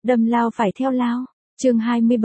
Đâm lao phải theo lao. Chương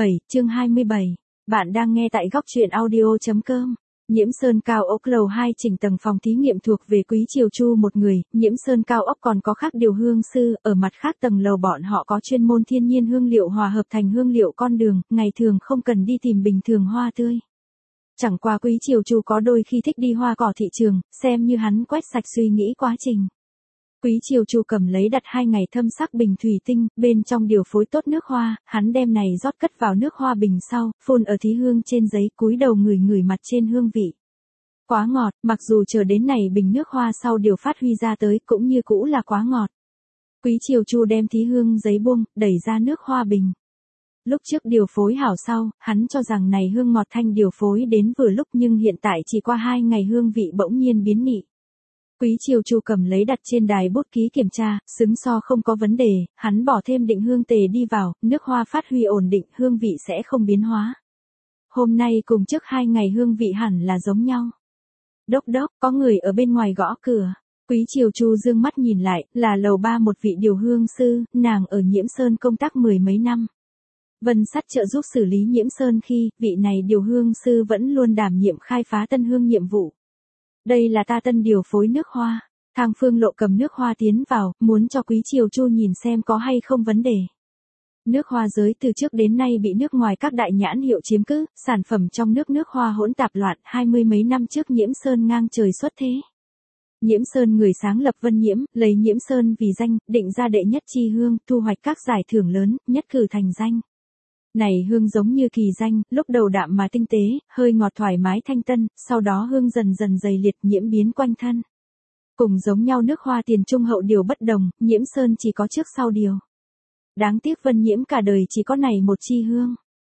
27. Bạn đang nghe tại góc truyện audio.com. Nhiễm Sơn cao ốc lầu 2 chỉnh tầng phòng thí nghiệm thuộc về Quý Triều Chu một người, Nhiễm Sơn cao ốc còn có khác điều hương sư, ở mặt khác tầng lầu bọn họ có chuyên môn thiên nhiên hương liệu hòa hợp thành hương liệu con đường, ngày thường không cần đi tìm bình thường hoa tươi. Chẳng qua Quý Triều Chu có đôi khi thích đi hoa cỏ thị trường, xem như hắn quét sạch suy nghĩ quá trình. Quý Triều Chu cầm lấy đặt 2 ngày thâm sắc bình thủy tinh, bên trong điều phối tốt nước hoa, hắn đem này rót cất vào nước hoa bình sau, phun ở thí hương trên giấy, cúi đầu ngửi mặt trên hương vị. Quá ngọt, mặc dù chờ đến này bình nước hoa sau điều phát huy ra tới cũng như cũ là quá ngọt. Quý Triều Chu đem thí hương giấy buông, đẩy ra nước hoa bình. Lúc trước điều phối hảo sau, hắn cho rằng này hương ngọt thanh điều phối đến vừa lúc nhưng hiện tại chỉ qua 2 ngày hương vị bỗng nhiên biến nị. Quý Triều Chu cầm lấy đặt trên đài bút ký kiểm tra, xứng so không có vấn đề, hắn bỏ thêm định hương tề đi vào, nước hoa phát huy ổn định, hương vị sẽ không biến hóa. Hôm nay cùng trước 2 ngày hương vị hẳn là giống nhau. Đốc, có người ở bên ngoài gõ cửa. Quý Triều Chu dương mắt nhìn lại, là lầu 3 một vị điều hương sư, nàng ở Nhiễm Sơn công tác 10 mấy năm. Vân Sắt trợ giúp xử lý Nhiễm Sơn khi, vị này điều hương sư vẫn luôn đảm nhiệm khai phá tân hương nhiệm vụ. Đây là ta tân điều phối nước hoa. Thang Phương Lộ cầm nước hoa tiến vào, muốn cho Quý Triều Chu nhìn xem có hay không vấn đề. Nước hoa giới từ trước đến nay bị nước ngoài các đại nhãn hiệu chiếm cứ, sản phẩm trong nước hoa hỗn tạp loạn, 20 mấy năm trước Nhiễm Sơn ngang trời xuất thế. Nhiễm Sơn người sáng lập Vân Nhiễm, lấy Nhiễm Sơn vì danh, định ra đệ nhất chi hương, thu hoạch các giải thưởng lớn, nhất cử thành danh. Này hương giống như kỳ danh, lúc đầu đạm mà tinh tế, hơi ngọt thoải mái thanh tân, sau đó hương dần dần dày liệt nhiễm biến quanh thân. Cùng giống nhau nước hoa tiền trung hậu điều bất đồng, Nhiễm Sơn chỉ có trước sau điều. Đáng tiếc Vân Nhiễm cả đời chỉ có này một chi hương.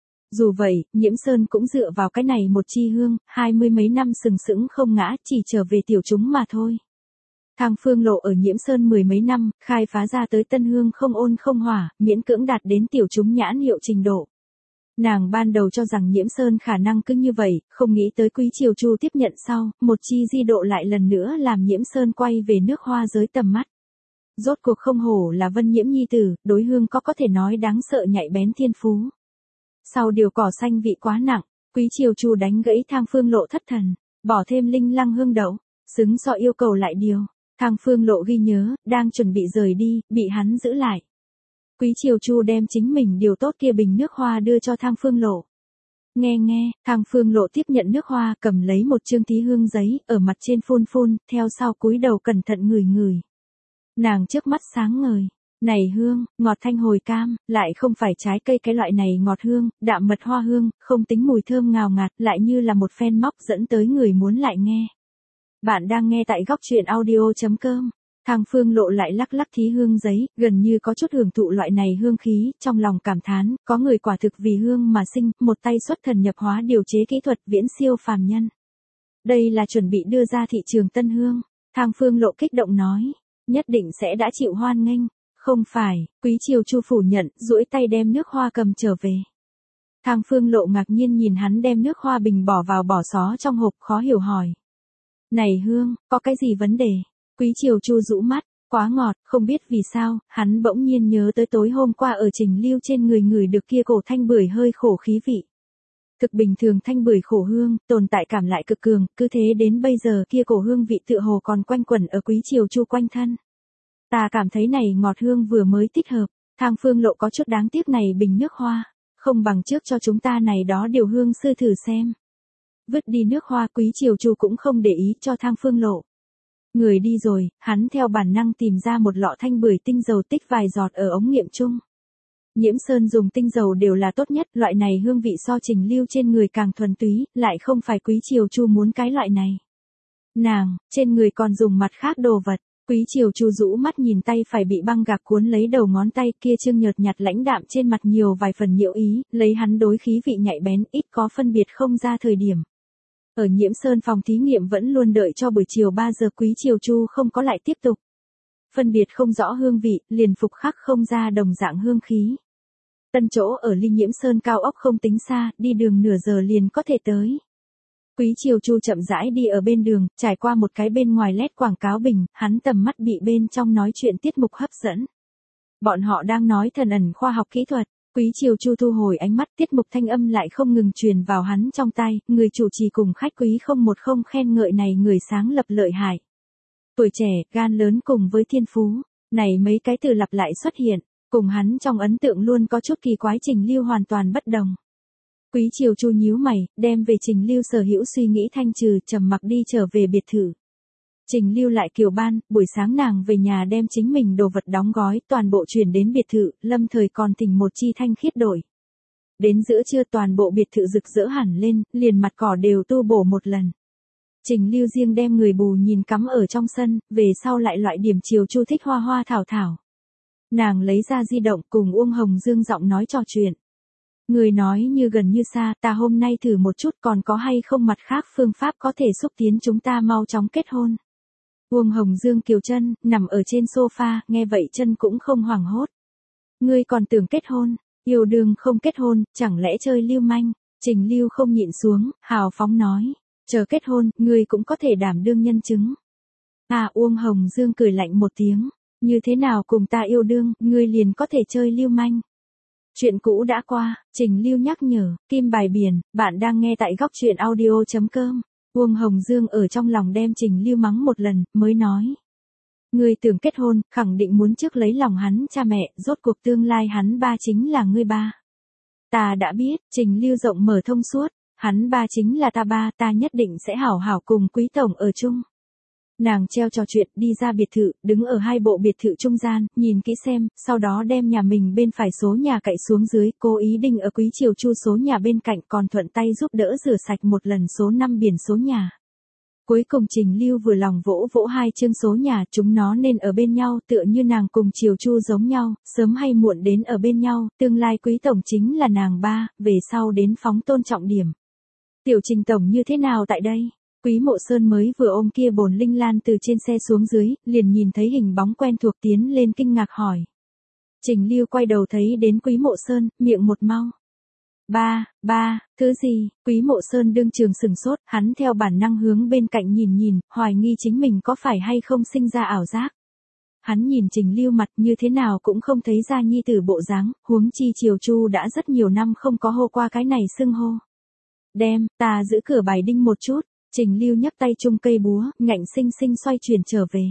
Dù vậy, Nhiễm Sơn cũng dựa vào cái này một chi hương, 20 mấy năm sừng sững không ngã, chỉ trở về tiểu chúng mà thôi. Thang Phương Lộ ở Nhiễm Sơn 10 mấy năm, khai phá ra tới tân hương không ôn không hỏa, miễn cưỡng đạt đến tiểu chúng nhãn hiệu trình độ. Nàng ban đầu cho rằng Nhiễm Sơn khả năng cứ như vậy, không nghĩ tới Quý Triều Chu tiếp nhận sau, một chi di độ lại lần nữa làm Nhiễm Sơn quay về nước hoa giới tầm mắt. Rốt cuộc không hổ là Vân Nhiễm nhi tử, đối hương có thể nói đáng sợ nhạy bén thiên phú. Sau điều cỏ xanh vị quá nặng, Quý Triều Chu đánh gãy Thang Phương Lộ thất thần, bỏ thêm linh lăng hương đậu, xứng so yêu cầu lại điều. Thang Phương Lộ ghi nhớ, đang chuẩn bị rời đi, bị hắn giữ lại. Quý Triều Chu đem chính mình điều tốt kia bình nước hoa đưa cho Thang Phương Lộ. Nghe, Thang Phương Lộ tiếp nhận nước hoa, cầm lấy một chương thí hương giấy, ở mặt trên phun, theo sau cúi đầu cẩn thận ngửi. Nàng trước mắt sáng ngời. Này hương, ngọt thanh hồi cam, lại không phải trái cây cái loại này ngọt hương, đạm mật hoa hương, không tính mùi thơm ngào ngạt, lại như là một phen móc dẫn tới người muốn lại nghe. Bạn đang nghe tại góc truyện audio.com. Thang Phương Lộ lại lắc thí hương giấy, gần như có chút hưởng thụ loại này hương khí, trong lòng cảm thán, có người quả thực vì hương mà sinh, một tay xuất thần nhập hóa điều chế kỹ thuật viễn siêu phàm nhân. Đây là chuẩn bị đưa ra thị trường tân hương. Thang Phương Lộ kích động nói, nhất định sẽ đã chịu hoan nghênh. Không phải, Quý Triều Chu phủ nhận, duỗi tay đem nước hoa cầm trở về. Thang Phương Lộ ngạc nhiên nhìn hắn đem nước hoa bình bỏ vào bỏ xó trong hộp, khó hiểu hỏi. Này hương, có cái gì vấn đề? Quý Triều Chu rũ mắt, quá ngọt, không biết vì sao, hắn bỗng nhiên nhớ tới tối hôm qua ở Trình Lưu trên người ngửi được kia cổ thanh bưởi hơi khổ khí vị. Thực bình thường thanh bưởi khổ hương, tồn tại cảm lại cực cường, cứ thế đến bây giờ kia cổ hương vị tựa hồ còn quanh quẩn ở Quý Triều Chu quanh thân. Ta cảm thấy này ngọt hương vừa mới thích hợp, Thang Phương Lộ có chút đáng tiếc này bình nước hoa, không bằng trước cho chúng ta này đó điều hương sư thử xem. Vứt đi nước hoa, Quý Triều Chu cũng không để ý cho Thang Phương Lộ. Người đi rồi, hắn theo bản năng tìm ra một lọ thanh bưởi tinh dầu tích vài giọt ở ống nghiệm chung. Nhiễm Sơn dùng tinh dầu đều là tốt nhất, loại này hương vị so Trình Lưu trên người càng thuần túy, lại không phải Quý Triều Chu muốn cái loại này. Nàng, trên người còn dùng mặt khác đồ vật. Quý Triều Chu rũ mắt nhìn tay phải bị băng gạc cuốn lấy đầu ngón tay kia trương nhợt nhạt lãnh đạm trên mặt nhiều vài phần nhiễu ý, lấy hắn đối khí vị nhạy bén, ít có phân biệt không ra thời điểm. Ở Nhiễm Sơn phòng thí nghiệm vẫn luôn đợi cho buổi chiều 3 giờ, Quý Triều Chu không có lại tiếp tục. Phân biệt không rõ hương vị, liền phục khắc không ra đồng dạng hương khí. Tân chỗ ở ly Nhiễm Sơn cao ốc không tính xa, đi đường nửa giờ liền có thể tới. Quý Triều Chu chậm rãi đi ở bên đường, trải qua một cái bên ngoài led quảng cáo bình, hắn tầm mắt bị bên trong nói chuyện tiết mục hấp dẫn. Bọn họ đang nói thần ẩn khoa học kỹ thuật. Quý Triều Chu thu hồi ánh mắt, tiết mục thanh âm lại không ngừng truyền vào hắn trong tai, người chủ trì cùng khách quý 010 khen ngợi này người sáng lập lợi hại. Tuổi trẻ, gan lớn cùng với thiên phú, này mấy cái từ lặp lại xuất hiện, cùng hắn trong ấn tượng luôn có chút kỳ quái. Trình Lưu hoàn toàn bất đồng. Quý Triều Chu nhíu mày, đem về Trình Lưu sở hữu suy nghĩ thanh trừ, trầm mặc đi trở về biệt thự. Trình Lưu lại Kiều Ban, buổi sáng nàng về nhà đem chính mình đồ vật đóng gói, toàn bộ chuyển đến biệt thự, lâm thời còn thỉnh một chi thanh khiết đổi. Đến giữa trưa toàn bộ biệt thự rực rỡ hẳn lên, liền mặt cỏ đều tu bổ một lần. Trình Lưu riêng đem người bù nhìn cắm ở trong sân, về sau lại loại điểm Triều Chu thích hoa hoa thảo thảo. Nàng lấy ra di động cùng Uông Hồng Dương giọng nói trò chuyện. Người nói như gần như xa, ta hôm nay thử một chút còn có hay không mặt khác phương pháp có thể xúc tiến chúng ta mau chóng kết hôn. Uông Hồng Dương kiều chân, nằm ở trên sofa, nghe vậy chân cũng không hoảng hốt. Ngươi còn tưởng kết hôn, yêu đương không kết hôn, chẳng lẽ chơi lưu manh? Trình Lưu không nhịn xuống, hào phóng nói, chờ kết hôn, ngươi cũng có thể đảm đương nhân chứng. Uông Hồng Dương cười lạnh một tiếng, như thế nào cùng ta yêu đương, ngươi liền có thể chơi lưu manh. Chuyện cũ đã qua, Trình Lưu nhắc nhở, Kim Bài Biển, bạn đang nghe tại góc truyện audio.com. Uông Hồng Dương ở trong lòng đem Trình Lưu mắng một lần, mới nói. Ngươi tưởng kết hôn, khẳng định muốn trước lấy lòng hắn cha mẹ, rốt cuộc tương lai hắn ba chính là ngươi ba. Ta đã biết, Trình Lưu rộng mở thông suốt, hắn ba chính là ta ba, ta nhất định sẽ hảo hảo cùng Quý tổng ở chung. Nàng treo trò chuyện đi ra biệt thự, đứng ở hai bộ biệt thự trung gian, nhìn kỹ xem, sau đó đem nhà mình bên phải số nhà cậy xuống dưới, cố ý đinh ở Quý Triều Chu số nhà bên cạnh, còn thuận tay giúp đỡ rửa sạch một lần số 5 biển số nhà. Cuối cùng Trình Lưu vừa lòng vỗ vỗ hai chương số nhà, chúng nó nên ở bên nhau, tựa như nàng cùng Triều Chu giống nhau, sớm hay muộn đến ở bên nhau, tương lai Quý tổng chính là nàng ba, về sau đến phóng tôn trọng điểm. Tiểu Trình tổng như thế nào tại đây? Quý Mộ Sơn mới vừa ôm kia bồn linh lan từ trên xe xuống dưới, liền nhìn thấy hình bóng quen thuộc tiến lên kinh ngạc hỏi. Trình Lưu quay đầu thấy đến Quý Mộ Sơn, miệng một mau. Ba, thứ gì? Quý Mộ Sơn đương trường sừng sốt, hắn theo bản năng hướng bên cạnh nhìn, hoài nghi chính mình có phải hay không sinh ra ảo giác. Hắn nhìn Trình Lưu mặt như thế nào cũng không thấy ra nhi tử bộ dáng, huống chi Triều Chu đã rất nhiều năm không có hô qua cái này xưng hô. Đem, ta giữ cửa bài đinh một chút. Trình Lưu nhấc tay chung cây búa, ngạnh sinh sinh xoay chuyển trở về.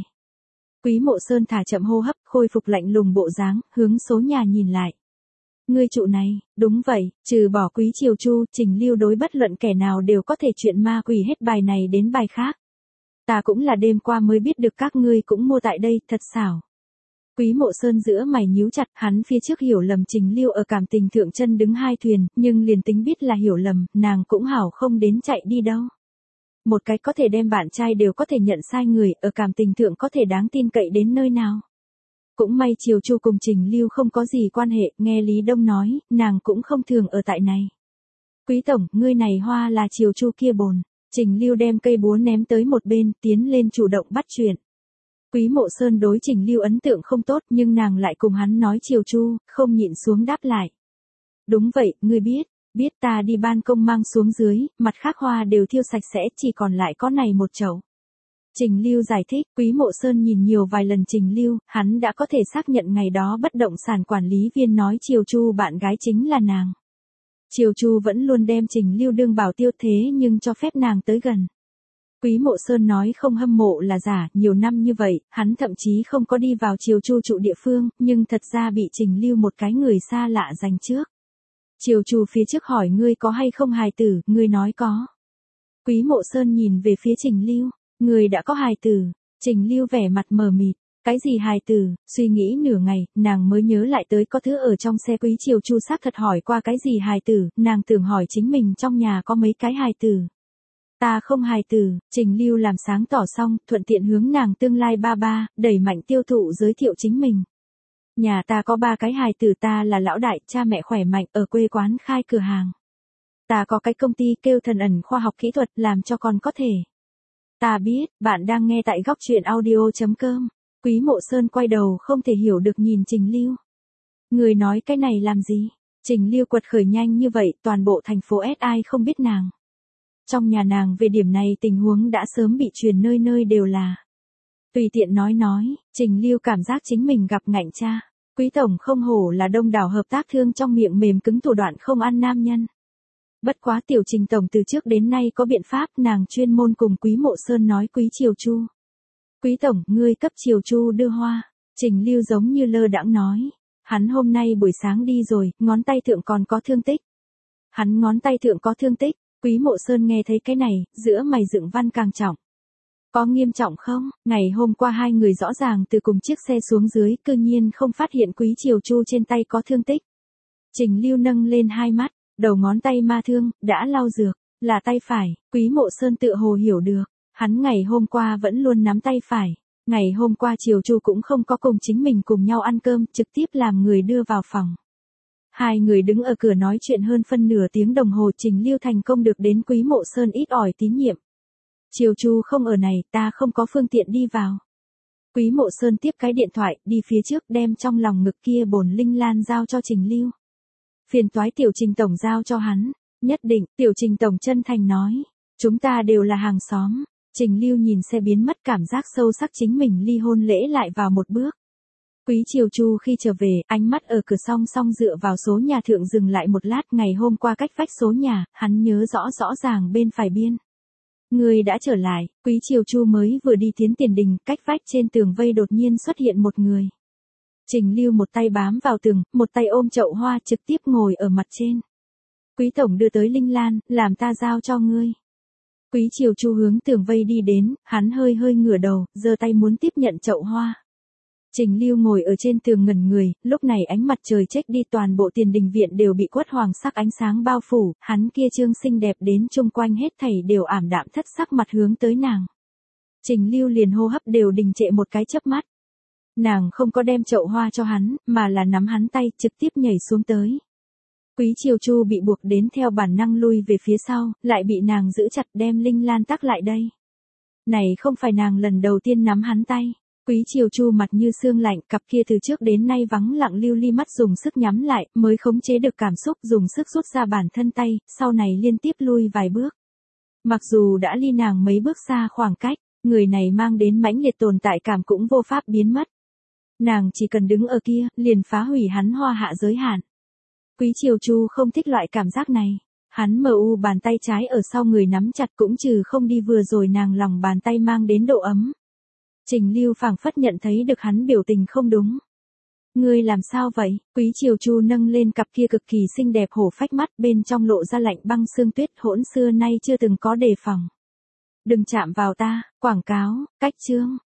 Quý Mộ Sơn thả chậm hô hấp, khôi phục lạnh lùng bộ dáng, hướng số nhà nhìn lại. Ngươi trụ này, đúng vậy, trừ bỏ Quý Triều Chu, Trình Lưu đối bất luận kẻ nào đều có thể chuyện ma quỷ hết bài này đến bài khác. Ta cũng là đêm qua mới biết được các ngươi cũng mua tại đây, thật xảo. Quý Mộ Sơn giữa mày nhíu chặt, hắn phía trước hiểu lầm Trình Lưu ở cảm tình thượng chân đứng hai thuyền, nhưng liền tính biết là hiểu lầm, nàng cũng hảo không đến chạy đi đâu. Một cái có thể đem bạn trai đều có thể nhận sai người, ở cảm tình thượng có thể đáng tin cậy đến nơi nào. Cũng may Triều Chu cùng Trình Lưu không có gì quan hệ, nghe Lý Đông nói, nàng cũng không thường ở tại này. Quý tổng, ngươi này hoa là Triều Chu kia bồn. Trình Lưu đem cây búa ném tới một bên, tiến lên chủ động bắt chuyện. Quý Mộ Sơn đối Trình Lưu ấn tượng không tốt, nhưng nàng lại cùng hắn nói Triều Chu, không nhịn xuống đáp lại. Đúng vậy, ngươi biết ta đi ban công mang xuống dưới, mặt khác hoa đều thiêu sạch sẽ, chỉ còn lại có này một chậu. Trình Lưu giải thích, Quý Mộ Sơn nhìn nhiều vài lần Trình Lưu, hắn đã có thể xác nhận ngày đó bất động sản quản lý viên nói Triều Chu bạn gái chính là nàng. Triều Chu vẫn luôn đem Trình Lưu đương bảo tiêu thế nhưng cho phép nàng tới gần. Quý Mộ Sơn nói không hâm mộ là giả, nhiều năm như vậy, hắn thậm chí không có đi vào Triều Chu trụ địa phương, nhưng thật ra bị Trình Lưu một cái người xa lạ giành trước. Triều Chu phía trước hỏi ngươi có hay không hài tử, ngươi nói có. Quý Mộ Sơn nhìn về phía Trình Lưu, ngươi đã có hài tử. Trình Lưu vẻ mặt mờ mịt, cái gì hài tử, suy nghĩ nửa ngày, nàng mới nhớ lại tới có thứ ở trong xe. Quý Triều Chu xác thật hỏi qua cái gì hài tử, nàng tưởng hỏi chính mình trong nhà có mấy cái hài tử. Ta không hài tử, Trình Lưu làm sáng tỏ xong, thuận tiện hướng nàng tương lai ba, đẩy mạnh tiêu thụ giới thiệu chính mình. Nhà ta có 3 cái hài tử, ta là lão đại, cha mẹ khỏe mạnh, ở quê quán khai cửa hàng. Ta có cái công ty kêu Thần ẩn khoa học kỹ thuật, làm cho con có thể. Ta biết, bạn đang nghe tại góc truyện audio.com. Quý Mộ Sơn quay đầu không thể hiểu được nhìn Trình Lưu. Người nói cái này làm gì? Trình Lưu quật khởi nhanh như vậy, toàn bộ thành phố S ai không biết nàng. Trong nhà nàng về điểm này tình huống đã sớm bị truyền nơi nơi đều là. Tùy tiện nói, Trình Lưu cảm giác chính mình gặp ngạnh cha. Quý tổng không hổ là đông đảo hợp tác thương trong miệng mềm cứng thủ đoạn không ăn nam nhân. Bất quá Tiểu Trình tổng từ trước đến nay có biện pháp, nàng chuyên môn cùng Quý Mộ Sơn nói Quý Triều Chu. Quý tổng, ngươi cấp Triều Chu đưa hoa. Trình Lưu giống như lơ đãng nói. Hắn hôm nay buổi sáng đi rồi, ngón tay thượng còn có thương tích. Hắn ngón tay thượng có thương tích, Quý Mộ Sơn nghe thấy cái này, giữa mày dựng văn càng trọng. Có nghiêm trọng không? Ngày hôm qua hai người rõ ràng từ cùng chiếc xe xuống dưới, cư nhiên không phát hiện Quý Triều Chu trên tay có thương tích. Trình Lưu nâng lên hai mắt, đầu ngón tay ma thương, đã lau dược, là tay phải, Quý Mộ Sơn tự hồ hiểu được, hắn ngày hôm qua vẫn luôn nắm tay phải. Ngày hôm qua Triều Chu cũng không có cùng chính mình cùng nhau ăn cơm, trực tiếp làm người đưa vào phòng. Hai người đứng ở cửa nói chuyện hơn phân nửa tiếng đồng hồ, Trình Lưu thành công được đến Quý Mộ Sơn ít ỏi tín nhiệm. Triều Chu không ở này, ta không có phương tiện đi vào. Quý Mộ Sơn tiếp cái điện thoại, đi phía trước đem trong lòng ngực kia bồn linh lan giao cho Trình Lưu. Phiền toái Tiểu Trình tổng giao cho hắn. Nhất định, Tiểu Trình tổng chân thành nói. Chúng ta đều là hàng xóm. Trình Lưu nhìn xe biến mất, cảm giác sâu sắc chính mình ly hôn lễ lại vào một bước. Quý Triều Chu khi trở về, ánh mắt ở cửa song song dựa vào số nhà thượng dừng lại một lát. Ngày hôm qua cách vách số nhà, hắn nhớ rõ ràng bên phải biên. Người đã trở lại, Quý Triều Chu mới vừa đi tiến tiền đình, cách vách trên tường vây đột nhiên xuất hiện một người. Trình Lưu một tay bám vào tường, một tay ôm chậu hoa trực tiếp ngồi ở mặt trên. Quý tổng đưa tới linh lan, làm ta giao cho ngươi. Quý Triều Chu hướng tường vây đi đến, hắn hơi ngửa đầu, giơ tay muốn tiếp nhận chậu hoa. Trình Lưu ngồi ở trên tường ngẩn người, lúc này ánh mặt trời chếch đi, toàn bộ tiền đình viện đều bị quất hoàng sắc ánh sáng bao phủ, hắn kia trương xinh đẹp đến chung quanh hết thảy đều ảm đạm thất sắc mặt hướng tới nàng. Trình Lưu liền hô hấp đều đình trệ một cái chớp mắt. Nàng không có đem chậu hoa cho hắn, mà là nắm hắn tay, trực tiếp nhảy xuống tới. Quý Triều Chu bị buộc đến theo bản năng lui về phía sau, lại bị nàng giữ chặt đem linh lan tắc lại đây. Này không phải nàng lần đầu tiên nắm hắn tay. Quý Triều Chu mặt như xương lạnh, cặp kia từ trước đến nay vắng lặng lưu ly mắt dùng sức nhắm lại, mới khống chế được cảm xúc, dùng sức rút ra bản thân tay, sau này liên tiếp lui vài bước. Mặc dù đã ly nàng mấy bước xa khoảng cách, người này mang đến mãnh liệt tồn tại cảm cũng vô pháp biến mất. Nàng chỉ cần đứng ở kia, liền phá hủy hắn hoa hạ giới hạn. Quý Triều Chu không thích loại cảm giác này. Hắn bàn tay trái ở sau người nắm chặt cũng trừ không đi vừa rồi nàng lòng bàn tay mang đến độ ấm. Trình Lưu phảng phất nhận thấy được hắn biểu tình không đúng. Ngươi làm sao vậy? Quý Triều Chu nâng lên cặp kia cực kỳ xinh đẹp hổ phách mắt, bên trong lộ ra lạnh băng xương tuyết, hỗn xưa nay chưa từng có đề phòng. Đừng chạm vào ta, quảng cáo, cách chương.